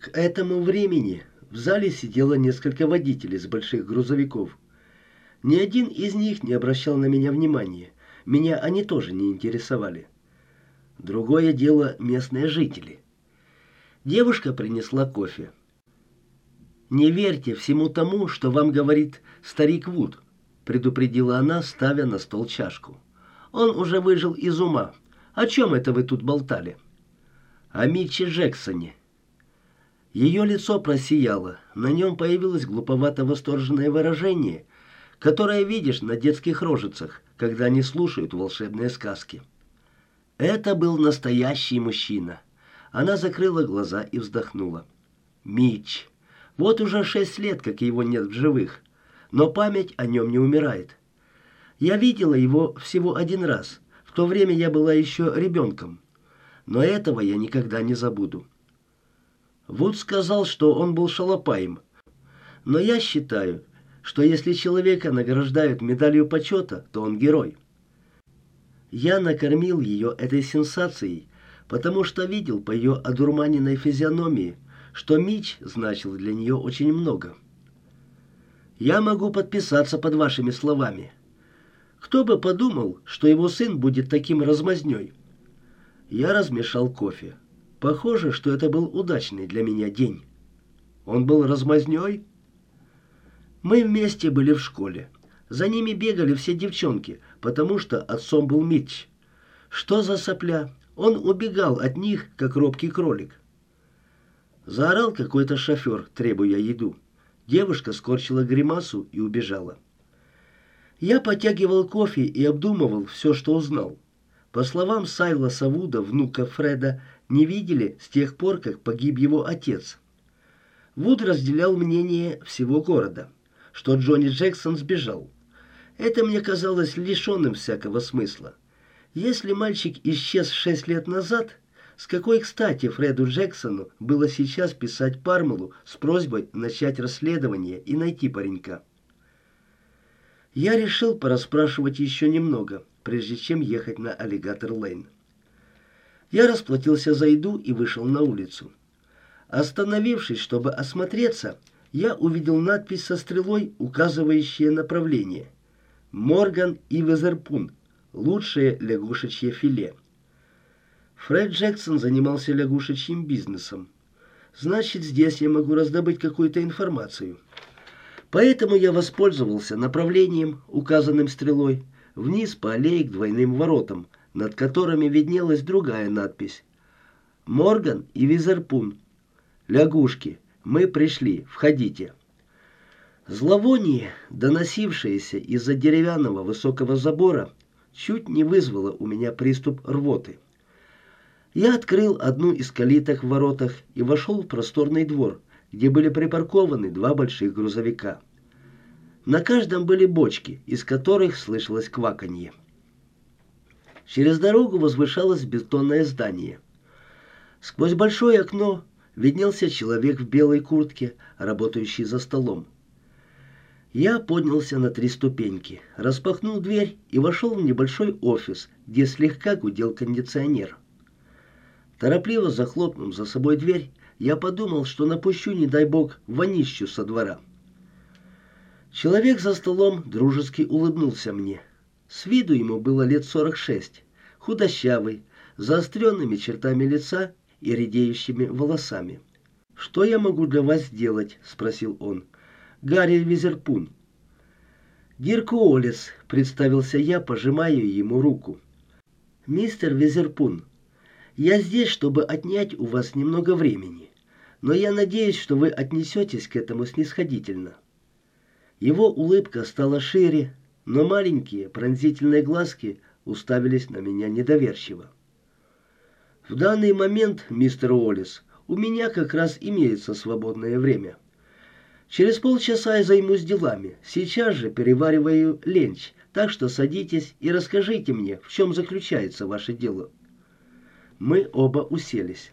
К этому времени в зале сидело несколько водителей с больших грузовиков. Ни один из них не обращал на меня внимания. Меня они тоже не интересовали. Другое дело местные жители. Девушка принесла кофе. «Не верьте всему тому, что вам говорит старик Вуд», предупредила она, ставя на стол чашку. «Он уже выжил из ума. О чем это вы тут болтали?» «О Митче Джексоне». Ее лицо просияло, на нем появилось глуповато-восторженное выражение, которое видишь на детских рожицах, когда они слушают волшебные сказки. Это был настоящий мужчина. Она закрыла глаза и вздохнула. Митч. Вот уже 6 лет, как его нет в живых, но память о нем не умирает. Я видела его всего один раз, в то время я была еще ребенком, но этого я никогда не забуду. Вуд сказал, что он был шалопаем, но я считаю, что если человека награждают медалью почета, то он герой. Я накормил ее этой сенсацией, потому что видел по ее одурманенной физиономии, что Митч значил для нее очень много. Я могу подписаться под вашими словами. Кто бы подумал, что его сын будет таким размазнёй? Я размешал кофе. Похоже, что это был удачный для меня день. Он был размазнёй? Мы вместе были в школе. За ними бегали все девчонки, потому что отцом был Митч. Что за сопля? Он убегал от них, как робкий кролик. Заорал какой-то шофер, требуя еду. Девушка скорчила гримасу и убежала. Я потягивал кофе и обдумывал все, что узнал. По словам Сайласа Вуда, внука Фреда, не видели с тех пор, как погиб его отец. Вуд разделял мнение всего города, что Джонни Джексон сбежал. Это мне казалось лишенным всякого смысла. Если мальчик исчез 6 лет назад, с какой кстати Фреду Джексону было сейчас писать Пармелу с просьбой начать расследование и найти паренька? Я решил порасспрашивать еще немного, прежде чем ехать на Аллигатор-Лейн. Я расплатился за еду и вышел на улицу. Остановившись, чтобы осмотреться, я увидел надпись со стрелой, указывающая направление. «Морган и Везерпун. Лучшее лягушечье филе». Фред Джексон занимался лягушечьим бизнесом. Значит, здесь я могу раздобыть какую-то информацию. Поэтому я воспользовался направлением, указанным стрелой, вниз по аллее к двойным воротам, над которыми виднелась другая надпись. «Морган и Визерпун. Лягушки. Мы пришли. Входите». Зловоние, доносившееся из-за деревянного высокого забора, чуть не вызвало у меня приступ рвоты. Я открыл одну из калиток в воротах и вошел в просторный двор, где были припаркованы 2 больших грузовика. На каждом были бочки, из которых слышалось кваканье. Через дорогу возвышалось бетонное здание. Сквозь большое окно виднелся человек в белой куртке, работающий за столом. Я поднялся на 3 ступеньки, распахнул дверь и вошел в небольшой офис, где слегка гудел кондиционер. Торопливо захлопнув за собой дверь, я подумал, что напущу, не дай бог, вонищу со двора. Человек за столом дружески улыбнулся мне. С виду ему было лет 46, худощавый, с заостренными чертами лица и редеющими волосами. «Что я могу для вас сделать?» — спросил он. «Гарри Визерпун». «Дирк Уоллес», — представился я, пожимая ему руку. «Мистер Визерпун, я здесь, чтобы отнять у вас немного времени, но я надеюсь, что вы отнесетесь к этому снисходительно». Его улыбка стала шире, но маленькие пронзительные глазки уставились на меня недоверчиво. «В данный момент, мистер Уоллес, у меня как раз имеется свободное время. Через полчаса я займусь делами, сейчас же перевариваю ленч, так что садитесь и расскажите мне, в чем заключается ваше дело». Мы оба уселись.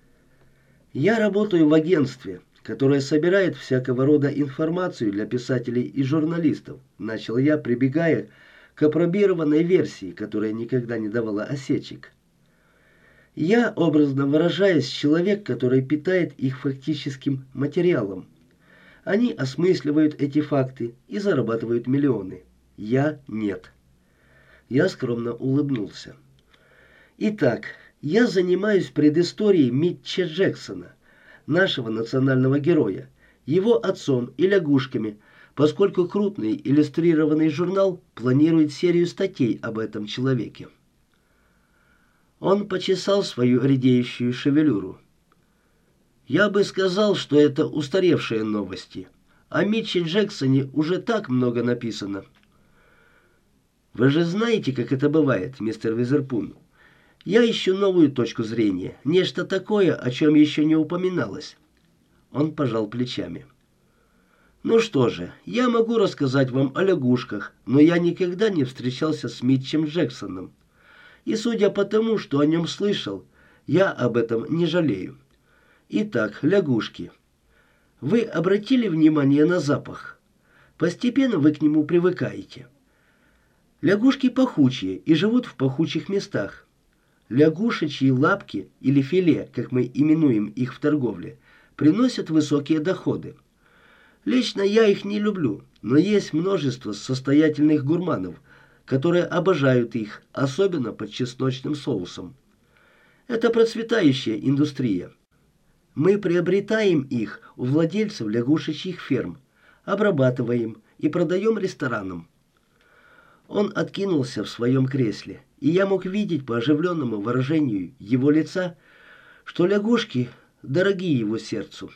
«Я работаю в агентстве, которое собирает всякого рода информацию для писателей и журналистов», начал я, прибегая к апробированной версии, которая никогда не давала осечек. Я, образно выражаясь, человек, который питает их фактическим материалом. Они осмысливают эти факты и зарабатывают миллионы. Я нет. Я скромно улыбнулся. Итак, я занимаюсь предысторией Митча Джексона, нашего национального героя, его отцом и лягушками, поскольку крупный иллюстрированный журнал планирует серию статей об этом человеке. Он почесал свою редеющую шевелюру. Я бы сказал, что это устаревшие новости. О Митче Джексоне уже так много написано. Вы же знаете, как это бывает, мистер Визерпун. Я ищу новую точку зрения, нечто такое, о чем еще не упоминалось. Он пожал плечами. Ну что же, я могу рассказать вам о лягушках, но я никогда не встречался с Митчем Джексоном. И судя по тому, что о нем слышал, я об этом не жалею. Итак, лягушки. Вы обратили внимание на запах? Постепенно вы к нему привыкаете. Лягушки пахучие и живут в пахучих местах. Лягушечьи лапки или филе, как мы именуем их в торговле, приносят высокие доходы. Лично я их не люблю, но есть множество состоятельных гурманов, которые обожают их, особенно под чесночным соусом. Это процветающая индустрия. Мы приобретаем их у владельцев лягушечьих ферм, обрабатываем и продаем ресторанам. Он откинулся в своем кресле, и я мог видеть по оживленному выражению его лица, что лягушки дороги его сердцу.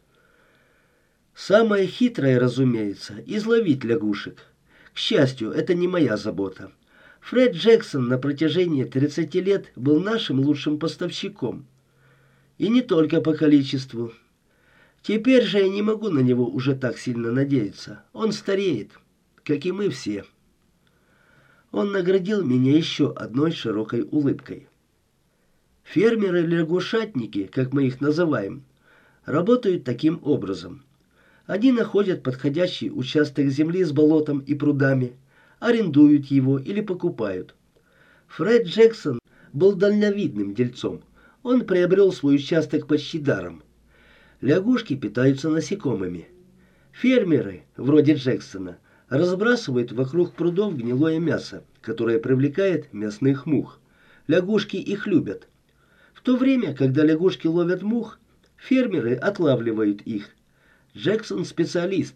Самое хитрое, разумеется, изловить лягушек. К счастью, это не моя забота. Фред Джексон на протяжении 30 лет был нашим лучшим поставщиком. И не только по количеству. Теперь же я не могу на него уже так сильно надеяться. Он стареет, как и мы все. Он наградил меня еще одной широкой улыбкой. Фермеры-лягушатники, как мы их называем, работают таким образом. Они находят подходящий участок земли с болотом и прудами, арендуют его или покупают. Фред Джексон был дальновидным дельцом. Он приобрел свой участок почти даром. Лягушки питаются насекомыми. Фермеры, вроде Джексона, разбрасывают вокруг прудов гнилое мясо, которое привлекает мясных мух. Лягушки их любят. В то время, когда лягушки ловят мух, фермеры отлавливают их. Джексон специалист.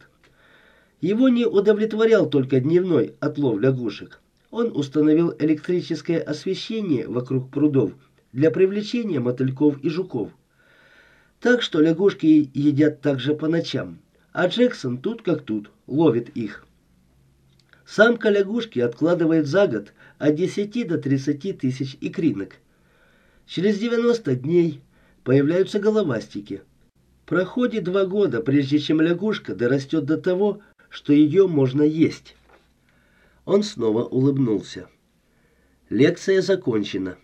Его не удовлетворял только дневной отлов лягушек. Он установил электрическое освещение вокруг прудов для привлечения мотыльков и жуков. Так что лягушки едят также по ночам, а Джексон тут как тут ловит их. Самка лягушки откладывает за год от 10 до 30 тысяч икринок. Через 90 дней появляются головастики. Проходит 2 года, прежде чем лягушка дорастет до того, что ее можно есть. Он снова улыбнулся. Лекция закончена.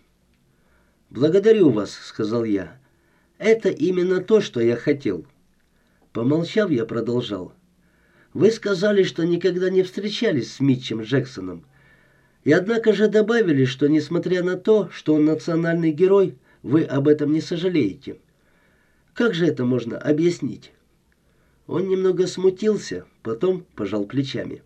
«Благодарю вас», — сказал я. «Это именно то, что я хотел». Помолчав, я продолжал. «Вы сказали, что никогда не встречались с Митчем Джексоном. И однако же добавили, что несмотря на то, что он национальный герой, вы об этом не сожалеете. Как же это можно объяснить?» Он немного смутился, потом пожал плечами.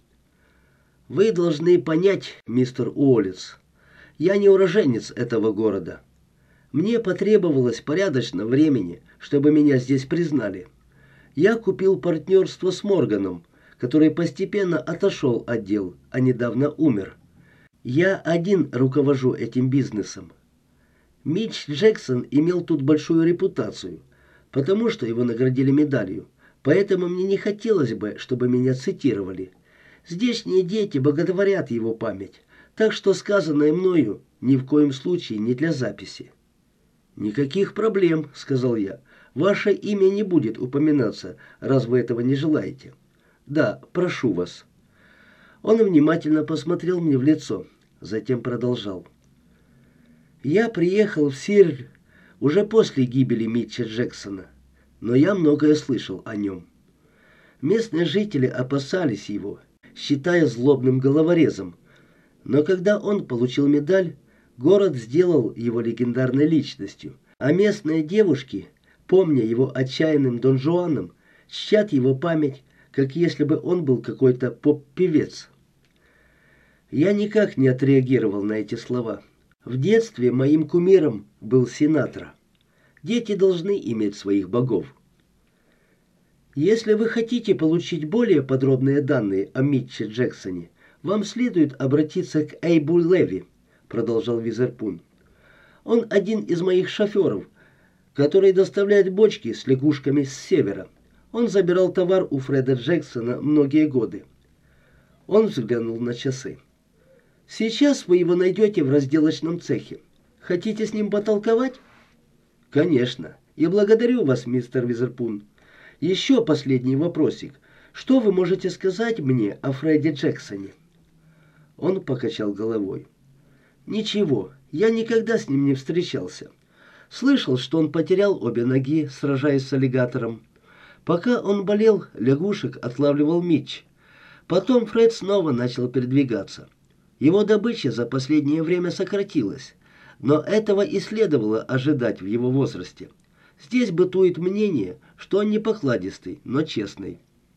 «Вы должны понять, мистер Уоллес, я не уроженец этого города. Мне потребовалось порядочно времени, чтобы меня здесь признали. Я купил партнерство с Морганом, который постепенно отошел от дел, а недавно умер. Я один руковожу этим бизнесом. Митч Джексон имел тут большую репутацию, потому что его наградили медалью, поэтому мне не хотелось бы, чтобы меня цитировали. Здешние дети боготворят его память, так что сказанное мною ни в коем случае не для записи. «Никаких проблем», — сказал я. «Ваше имя не будет упоминаться, раз вы этого не желаете. Да, прошу вас». Он внимательно посмотрел мне в лицо, затем продолжал. «Я приехал в Сирль уже после гибели Митча Джексона, но я многое слышал о нем. Местные жители опасались его, считая злобным головорезом, но когда он получил медаль, Город сделал его легендарной личностью, а местные девушки, помня его отчаянным Дон Жуаном, чтят его память, как если бы он был какой-то поп-певец. Я никак не отреагировал на эти слова. В детстве моим кумиром был Синатра. Дети должны иметь своих богов. Если вы хотите получить более подробные данные о Митче Джексоне, вам следует обратиться к Эйбу Леви, продолжал Визерпун. Он один из моих шоферов, который доставляет бочки с лягушками с севера. Он забирал товар у Фреда Джексона многие годы. Он взглянул на часы. Сейчас вы его найдете в разделочном цехе. Хотите с ним потолковать? Конечно. И благодарю вас, мистер Визерпун. Еще последний вопросик. Что вы можете сказать мне о Фреде Джексоне? Он покачал головой. Ничего, я никогда с ним не встречался. Слышал, что он потерял обе ноги, сражаясь с аллигатором. Пока он болел, лягушек отлавливал Митч. Потом Фред снова начал передвигаться. Его добыча за последнее время сократилась, но этого и следовало ожидать в его возрасте. Здесь бытует мнение, что он не покладистый, но честный.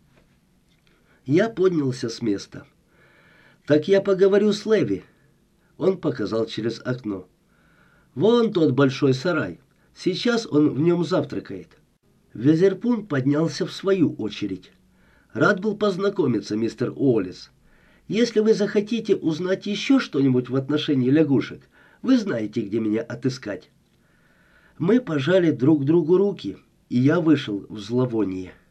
Я поднялся с места. «Так я поговорю с Леви». Он показал через окно. «Вон тот большой сарай. Сейчас он в нем завтракает». Визерпун поднялся в свою очередь. «Рад был познакомиться, мистер Уоллес. Если вы захотите узнать еще что-нибудь в отношении лягушек, вы знаете, где меня отыскать». Мы пожали друг другу руки, и я вышел в зловоние.